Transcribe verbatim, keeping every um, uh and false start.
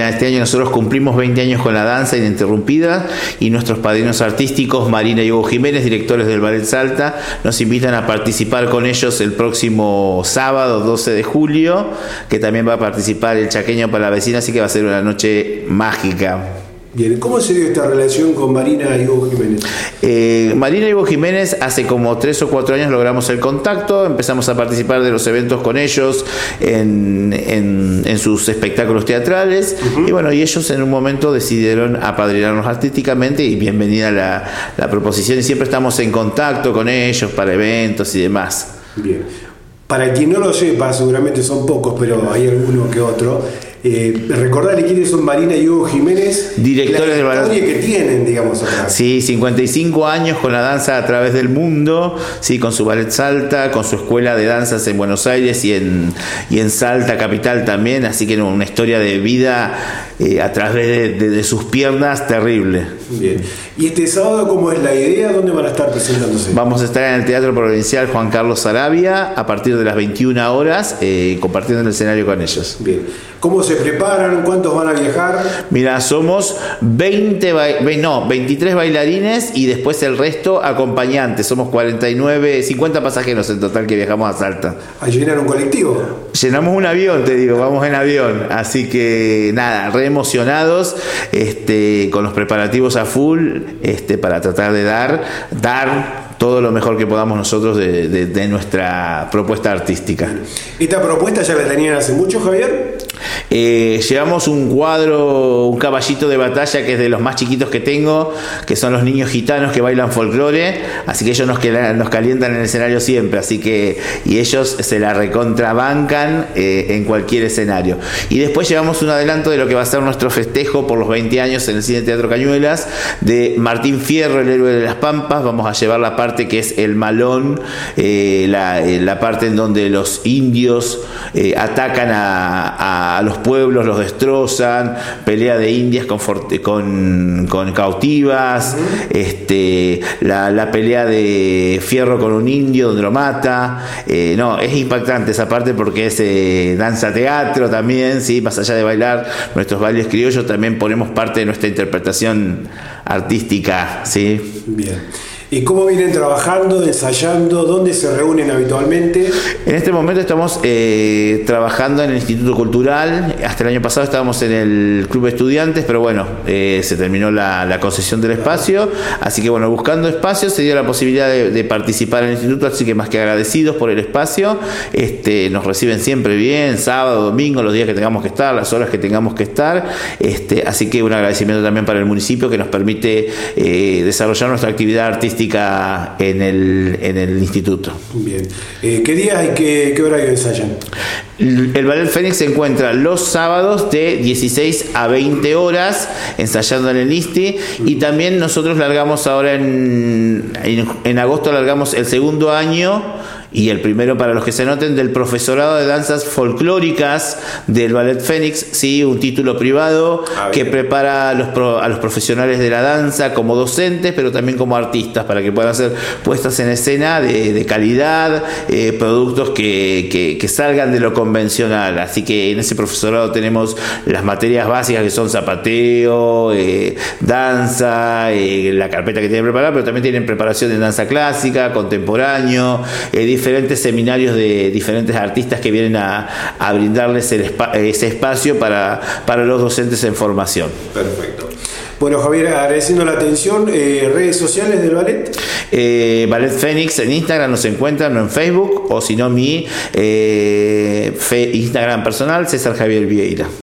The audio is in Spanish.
Este año nosotros cumplimos veinte años con la danza ininterrumpida y nuestros padrinos artísticos, Marina y Hugo Jiménez, directores del Ballet Salta, nos invitan a participar con ellos el próximo sábado doce de julio, que también va a participar el Chaqueño para la Vecina, así que va a ser una noche mágica. Bien, ¿cómo se dio esta relación con Marina y Hugo Jiménez? Eh, Marina y Hugo Jiménez, hace como tres o cuatro años logramos el contacto, empezamos a participar de los eventos con ellos en, en, en sus espectáculos teatrales, uh-huh. y bueno, y ellos en un momento decidieron apadrinarnos artísticamente, y bienvenida la, la proposición, y siempre estamos en contacto con ellos para eventos y demás. Bien, para quien no lo sepa, seguramente son pocos, pero hay alguno que otro. Eh, recordarle quiénes son Marina y Hugo Jiménez, directores del ballet que tienen, digamos, acá. Sí, cincuenta y cinco años con la danza a través del mundo, sí, con su Ballet Salta, con su escuela de danzas en Buenos Aires y en, y en Salta capital también, así que una historia de vida eh, a través de, de, de sus piernas terrible. Bien. ¿Y este sábado cómo es la idea? ¿Dónde van a estar presentándose? Vamos a estar en el Teatro Provincial Juan Carlos Sarabia a partir de las veintiuna horas, eh, compartiendo el escenario con ellos. Bien. ¿Cómo se preparan? ¿Cuántos van a viajar? Mira, somos veinte, no, veintitrés bailarines y después el resto acompañantes. Somos cuarenta y nueve, cincuenta pasajeros en total que viajamos a Salta. ¿A llenar un colectivo? Llenamos un avión, te digo, vamos en avión. Así que nada, re emocionados, este, con los preparativos a full, este, para tratar de dar, dar todo lo mejor que podamos nosotros de, de, de nuestra propuesta artística. ¿Esta propuesta ya la tenían hace mucho, Javier? Eh, llevamos un cuadro, un caballito de batalla que es de los más chiquitos que tengo, que son los niños gitanos que bailan folclore, así que ellos nos, nos calientan en el escenario siempre, así que, y ellos se la recontrabancan eh, en cualquier escenario. Y después llevamos un adelanto de lo que va a ser nuestro festejo por los veinte años en el Cine Teatro Cañuelas, de Martín Fierro, el héroe de las Pampas. Vamos a llevar la parte que es el malón, eh, la, la parte en donde los indios eh, atacan a, a los pueblos, los destrozan, pelea de indias con, con, con cautivas, uh-huh. este, la, la pelea de Fierro con un indio donde lo mata. Eh, no, es impactante esa parte porque es eh, danza teatro también, ¿sí? Más allá de bailar nuestros bailes criollos, también ponemos parte de nuestra interpretación artística, ¿sí? Bien. ¿Y cómo vienen trabajando, ensayando? ¿Dónde se reúnen habitualmente? En este momento estamos eh, trabajando en el Instituto Cultural. Hasta el año pasado estábamos en el Club de Estudiantes, pero bueno, eh, se terminó la, la concesión del espacio. Así que bueno, buscando espacios se dio la posibilidad de, de participar en el Instituto, así que más que agradecidos por el espacio. Este, nos reciben siempre bien, sábado, domingo, los días que tengamos que estar, las horas que tengamos que estar. Este, así que un agradecimiento también para el municipio que nos permite eh, desarrollar nuestra actividad artística en el, en el instituto. Bien. Eh, ¿Qué días y qué, qué horario ensayan? El Ballet Fénix se encuentra los sábados de dieciséis a veinte horas ensayando en el ISTI, y también nosotros largamos ahora en, en, en agosto largamos el segundo año y el primero, para los que se anoten, del profesorado de danzas folclóricas del Ballet Fénix, sí, un título privado ah, que prepara a los, pro, a los profesionales de la danza como docentes, pero también como artistas, para que puedan hacer puestas en escena de, de calidad, eh, productos que, que, que salgan de lo convencional. Así que en ese profesorado tenemos las materias básicas que son zapateo, eh, danza, eh, la carpeta que tienen preparada, pero también tienen preparación de danza clásica, contemporáneo, eh, diferentes seminarios de diferentes artistas que vienen a, a brindarles el espa- ese espacio para, para los docentes en formación. Perfecto. Bueno, Javier, agradeciendo la atención, eh, redes sociales del ballet. Eh, Ballet Fénix en Instagram nos encuentran, o en Facebook, o si no mi eh, fe, Instagram personal, César Javier Vieira.